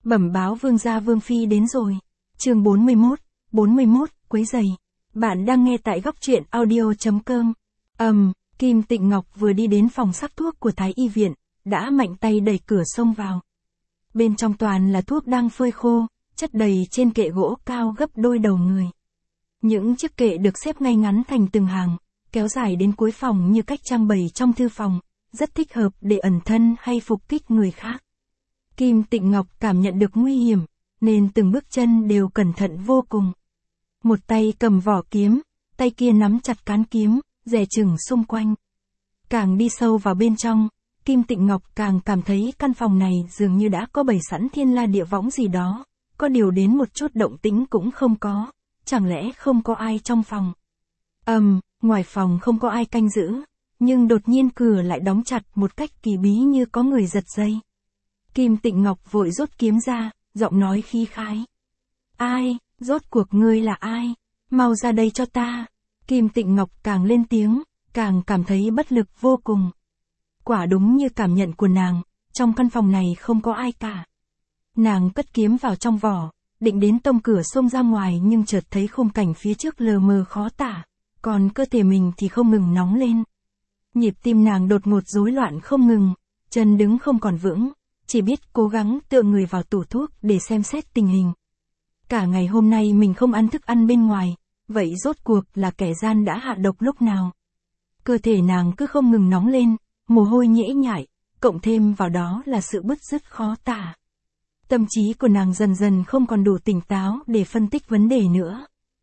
Bẩm báo vương gia vương phi đến rồi. Chương 41, quấy giày. Bạn đang nghe tại góc truyện audio.com. Kim Tịnh Ngọc vừa đi đến phòng sắc thuốc của Thái y viện, đã mạnh tay đẩy cửa xông vào. Bên trong toàn là thuốc đang phơi khô, chất đầy trên kệ gỗ cao gấp đôi đầu người. Những chiếc kệ được xếp ngay ngắn thành từng hàng, kéo dài đến cuối phòng như cách trang bày trong thư phòng, rất thích hợp để ẩn thân hay phục kích người khác. Kim Tịnh Ngọc cảm nhận được nguy hiểm, nên từng bước chân đều cẩn thận vô cùng. Một tay cầm vỏ kiếm, tay kia nắm chặt cán kiếm, dè chừng xung quanh. Càng đi sâu vào bên trong, Kim Tịnh Ngọc càng cảm thấy căn phòng này dường như đã có bày sẵn thiên la địa võng gì đó, có điều đến một chút động tĩnh cũng không có, chẳng lẽ không có ai trong phòng. Ngoài phòng không có ai canh giữ, nhưng đột nhiên cửa lại đóng chặt một cách kỳ bí như có người giật dây. Kim Tịnh Ngọc vội rút kiếm ra, giọng nói khí khái. Ai, rốt cuộc ngươi là ai? Mau ra đây cho ta. Kim Tịnh Ngọc càng lên tiếng, càng cảm thấy bất lực vô cùng. Quả đúng như cảm nhận của nàng, trong căn phòng này không có ai cả. Nàng cất kiếm vào trong vỏ, định đến tông cửa xông ra ngoài nhưng chợt thấy khung cảnh phía trước lờ mờ khó tả, còn cơ thể mình thì không ngừng nóng lên. Nhịp tim nàng đột ngột rối loạn không ngừng, chân đứng không còn vững, chỉ biết cố gắng tựa người vào tủ thuốc để xem xét tình hình. Cả ngày hôm nay mình không ăn thức ăn bên ngoài, vậy rốt cuộc là kẻ gian đã hạ độc lúc nào? Cơ thể nàng cứ không ngừng nóng lên, mồ hôi nhễ nhại, cộng thêm vào đó là sự bứt rứt khó tả. Tâm trí của nàng dần dần không còn đủ tỉnh táo để phân tích vấn đề nữa.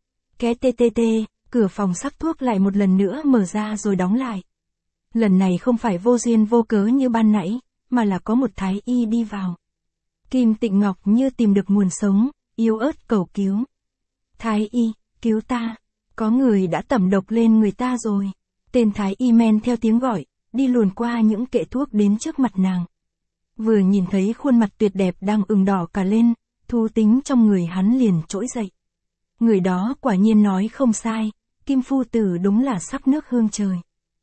Cửa phòng sắc thuốc lại một lần nữa mở ra rồi đóng lại. Lần này không phải vô duyên vô cớ như ban nãy, mà là có một thái y đi vào. Kim Tịnh Ngọc như tìm được nguồn sống, yếu ớt cầu cứu. Thái y, cứu ta, có người đã tẩm độc lên người ta rồi. Tên thái y men theo tiếng gọi, đi luồn qua những kệ thuốc đến trước mặt nàng. Vừa nhìn thấy khuôn mặt tuyệt đẹp đang ửng đỏ cả lên, thú tính trong người hắn liền trỗi dậy. Người đó quả nhiên nói không sai, Kim phu tử đúng là sắc nước hương trời.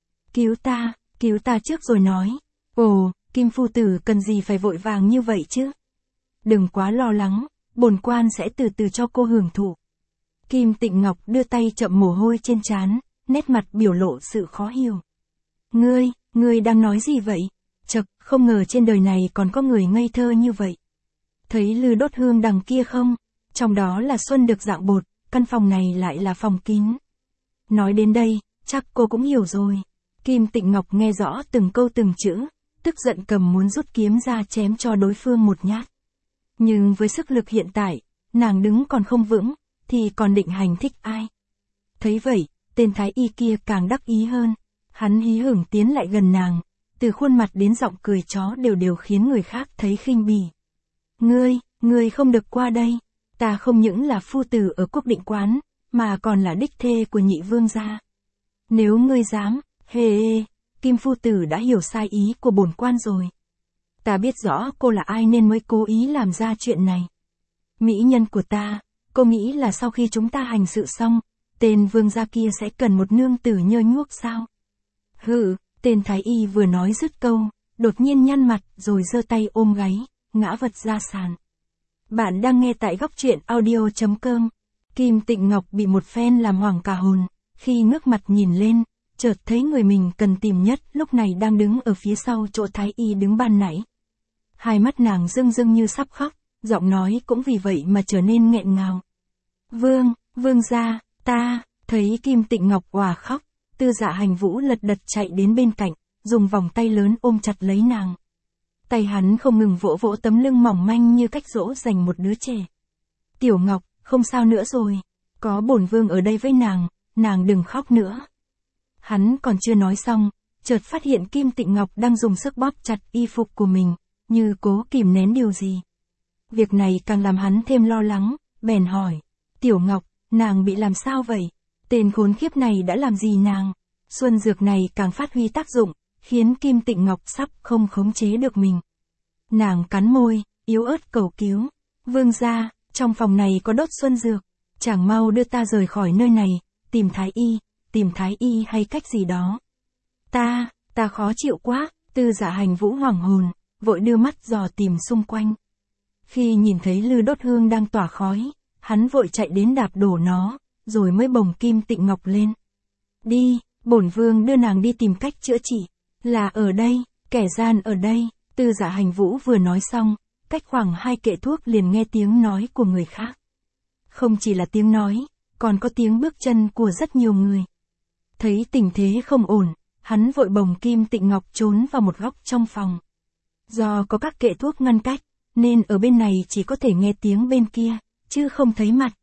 Cứu ta trước rồi nói. Ồ, Kim phu tử cần gì phải vội vàng như vậy chứ? Đừng quá lo lắng, bổn quan sẽ từ từ cho cô hưởng thụ. Kim Tịnh Ngọc đưa tay chậm mồ hôi trên trán, nét mặt biểu lộ sự khó hiểu. Ngươi đang nói gì vậy? Chậc, không ngờ trên đời này còn có người ngây thơ như vậy. Thấy lư đốt hương đằng kia không? Trong đó là xuân được dạng bột, căn phòng này lại là phòng kín. Nói đến đây, chắc cô cũng hiểu rồi. Kim Tịnh Ngọc nghe rõ từng câu từng chữ, tức giận cầm muốn rút kiếm ra chém cho đối phương một nhát. Nhưng với sức lực hiện tại, nàng đứng còn không vững, thì còn định hành thích ai? Thấy vậy, tên thái y kia càng đắc ý hơn. Hắn hí hửng tiến lại gần nàng, từ khuôn mặt đến giọng cười chó đều khiến người khác thấy khinh bỉ. Ngươi không được qua đây. Ta không những là phu tử ở Quốc Định Quán, mà còn là đích thê của nhị vương gia. Nếu ngươi dám, Kim phu tử đã hiểu sai ý của bổn quan rồi. Ta biết rõ cô là ai nên mới cố ý làm ra chuyện này. Mỹ nhân của ta, cô nghĩ là sau khi chúng ta hành sự xong, tên vương gia kia sẽ cần một nương tử nhơ nhuốc sao? Tên thái y vừa nói dứt câu, đột nhiên nhăn mặt rồi giơ tay ôm gáy, ngã vật ra sàn. Bạn đang nghe tại góc truyện audio.com. Kim Tịnh Ngọc bị một phen làm hoảng cả hồn, khi ngước mặt nhìn lên, chợt thấy người mình cần tìm nhất lúc này đang đứng ở phía sau chỗ thái y đứng ban nãy. Hai mắt nàng rưng như sắp khóc, giọng nói cũng vì vậy mà trở nên nghẹn ngào. Vương gia, ta, thấy Kim Tịnh Ngọc òa khóc, Tư Dạ Hành Vũ lật đật chạy đến bên cạnh, dùng vòng tay lớn ôm chặt lấy nàng. Tay hắn không ngừng vỗ tấm lưng mỏng manh như cách dỗ dành một đứa trẻ. Tiểu Ngọc, không sao nữa rồi, có bổn vương ở đây với nàng đừng khóc nữa. Hắn còn chưa nói xong, chợt phát hiện Kim Tịnh Ngọc đang dùng sức bóp chặt y phục của mình, như cố kìm nén điều gì. Việc này càng làm hắn thêm lo lắng, bèn hỏi, Tiểu Ngọc, nàng bị làm sao vậy? Tên khốn khiếp này đã làm gì nàng? Xuân dược này càng phát huy tác dụng, khiến Kim Tịnh Ngọc sắp không khống chế được mình. Nàng cắn môi, yếu ớt cầu cứu. Vương gia, trong phòng này có đốt xuân dược, chàng mau đưa ta rời khỏi nơi này, tìm thái y hay cách gì đó. Ta khó chịu quá. Tư Dạ Hành Vũ hoảng hồn, vội đưa mắt dò tìm xung quanh. Khi nhìn thấy lư đốt hương đang tỏa khói, hắn vội chạy đến đạp đổ nó, rồi mới bồng Kim Tịnh Ngọc lên. Đi, bổn vương đưa nàng đi tìm cách chữa trị. Là ở đây, kẻ gian ở đây. Tư Dạ Hành Vũ vừa nói xong, cách khoảng 2 kệ thuốc liền nghe tiếng nói của người khác. Không chỉ là tiếng nói, còn có tiếng bước chân của rất nhiều người. Thấy tình thế không ổn, hắn vội bồng Kim Tịnh Ngọc trốn vào một góc trong phòng. Do có các kệ thuốc ngăn cách, nên ở bên này chỉ có thể nghe tiếng bên kia, chứ không thấy mặt.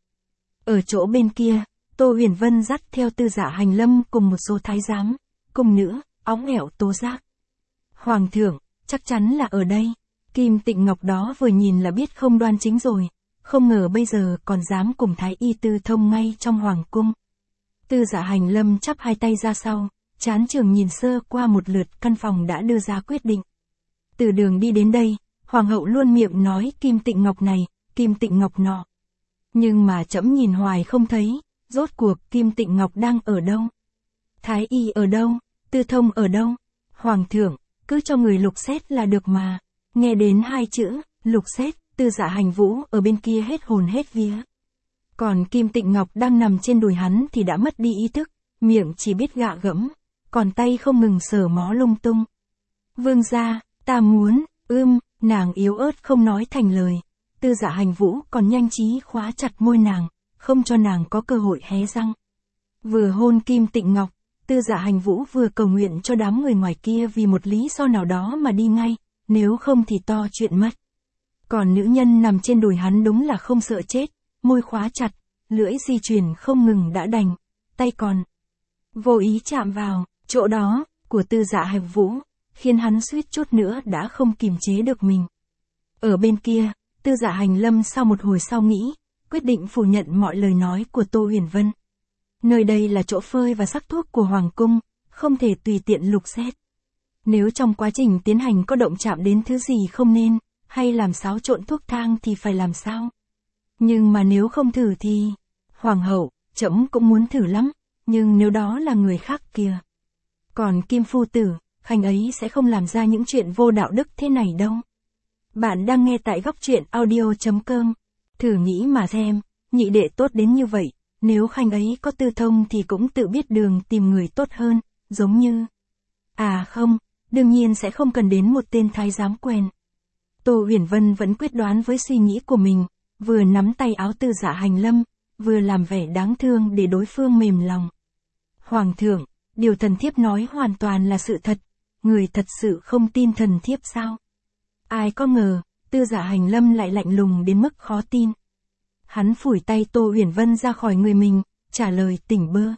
Ở chỗ bên kia, Tô Huyền Vân dắt theo Tư Dạ Hành Lâm cùng một số thái giám, cung nữ, óng ẻo tố giác. Hoàng thượng, chắc chắn là ở đây. Kim Tịnh Ngọc đó vừa nhìn là biết không đoan chính rồi, không ngờ bây giờ còn dám cùng Thái Y tư thông ngay trong hoàng cung. Tư Dạ Hành Lâm chắp hai tay ra sau, chán trường nhìn sơ qua một lượt căn phòng đã đưa ra quyết định. Từ đường đi đến đây, hoàng hậu luôn miệng nói Kim Tịnh Ngọc này, Kim Tịnh Ngọc nọ. Nhưng mà trẫm nhìn hoài không thấy, rốt cuộc Kim Tịnh Ngọc đang ở đâu? Thái Y ở đâu? Tư thông ở đâu? Hoàng thượng, cứ cho người lục xét là được mà. Nghe đến 2 chữ, lục xét, Tư Dạ Hành Vũ ở bên kia hết hồn hết vía. Còn Kim Tịnh Ngọc đang nằm trên đùi hắn thì đã mất đi ý thức, miệng chỉ biết gạ gẫm, còn tay không ngừng sờ mó lung tung. Vương gia, ta muốn, nàng yếu ớt không nói thành lời. Tư Dạ Hành Vũ còn nhanh trí khóa chặt môi nàng, không cho nàng có cơ hội hé răng. Vừa hôn Kim Tịnh Ngọc, Tư Dạ Hành Vũ vừa cầu nguyện cho đám người ngoài kia vì một lý do nào đó mà đi ngay, nếu không thì to chuyện mất. Còn nữ nhân nằm trên đùi hắn đúng là không sợ chết, môi khóa chặt, lưỡi di chuyển không ngừng đã đành, tay còn vô ý chạm vào chỗ đó của Tư Dạ Hành Vũ, khiến hắn suýt chút nữa đã không kiềm chế được mình. Ở bên kia, Tư Dạ Hành Lâm sau một hồi sau nghĩ, quyết định phủ nhận mọi lời nói của Tô Huyền Vân. Nơi đây là chỗ phơi và sắc thuốc của hoàng cung, không thể tùy tiện lục xét. Nếu trong quá trình tiến hành có động chạm đến thứ gì không nên, hay làm xáo trộn thuốc thang thì phải làm sao? Nhưng mà nếu không thử thì... Hoàng hậu, trẫm cũng muốn thử lắm, nhưng nếu đó là người khác kìa. Còn Kim phu tử, khanh ấy sẽ không làm ra những chuyện vô đạo đức thế này đâu. Bạn đang nghe tại góc truyện audio.com. Thử nghĩ mà xem, nhị đệ tốt đến như vậy, nếu khanh ấy có tư thông thì cũng tự biết đường tìm người tốt hơn, giống như... À không, đương nhiên sẽ không cần đến một tên thái giám quen. Tô Huyền Vân vẫn quyết đoán với suy nghĩ của mình, vừa nắm tay áo Tư Dạ Hành Lâm, vừa làm vẻ đáng thương để đối phương mềm lòng. Hoàng thượng, điều thần thiếp nói hoàn toàn là sự thật, người thật sự không tin thần thiếp sao? Ai có ngờ, Tư Dạ Hành Lâm lại lạnh lùng đến mức khó tin. Hắn phủi tay Tô Huyền Vân ra khỏi người mình, trả lời tỉnh bơ.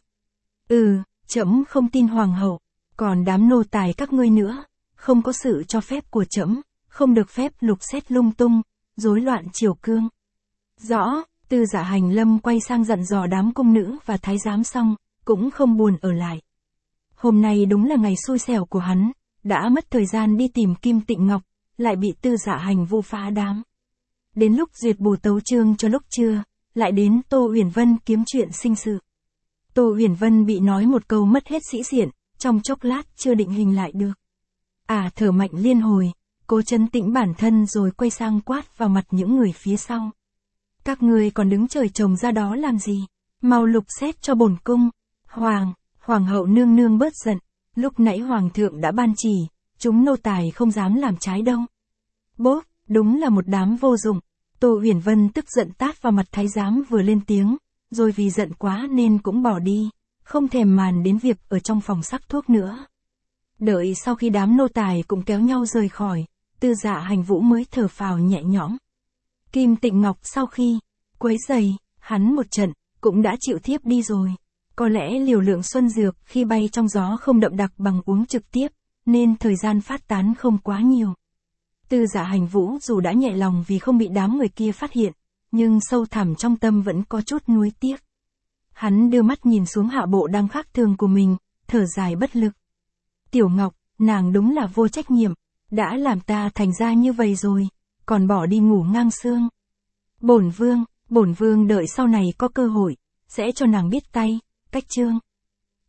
Trẫm không tin hoàng hậu, còn đám nô tài các ngươi nữa, không có sự cho phép của trẫm, không được phép lục xét lung tung, rối loạn triều cương. Rõ, Tư Dạ Hành Lâm quay sang dặn dò đám cung nữ và thái giám xong, cũng không buồn ở lại. Hôm nay đúng là ngày xui xẻo của hắn, đã mất thời gian đi tìm Kim Tịnh Ngọc, lại bị Tư Dạ Hành Vũ phá đám. Đến lúc duyệt bù tấu chương cho lúc trưa, lại đến Tô Huyền Vân kiếm chuyện sinh sự. Tô Huyền Vân bị nói một câu mất hết sĩ diện, trong chốc lát chưa định hình lại được. Thở mạnh liên hồi, cố trấn tĩnh bản thân rồi quay sang quát vào mặt những người phía sau. Các ngươi còn đứng trời trồng ra đó làm gì? Mau lục xét cho bổn cung. Hoàng hậu nương nương bớt giận, lúc nãy hoàng thượng đã ban chỉ, chúng nô tài không dám làm trái đâu. Bốp, đúng là một đám vô dụng. Tô Huyền Vân tức giận tát vào mặt thái giám vừa lên tiếng, rồi vì giận quá nên cũng bỏ đi, không thèm màn đến việc ở trong phòng sắc thuốc nữa. Đợi sau khi đám nô tài cũng kéo nhau rời khỏi, Tư Dạ Hành Vũ mới thở phào nhẹ nhõm. Kim Tịnh Ngọc sau khi quấy rầy hắn một trận, cũng đã chịu thiếp đi rồi. Có lẽ liều lượng xuân dược khi bay trong gió không đậm đặc bằng uống trực tiếp, nên thời gian phát tán không quá nhiều. Tư Dạ Hành Vũ dù đã nhẹ lòng vì không bị đám người kia phát hiện, nhưng sâu thẳm trong tâm vẫn có chút nuối tiếc. Hắn đưa mắt nhìn xuống hạ bộ đang khác thường của mình, thở dài bất lực. Tiểu Ngọc, nàng đúng là vô trách nhiệm, đã làm ta thành ra như vậy rồi, còn bỏ đi ngủ ngang xương. Bổn vương đợi sau này có cơ hội, sẽ cho nàng biết tay, cách chương.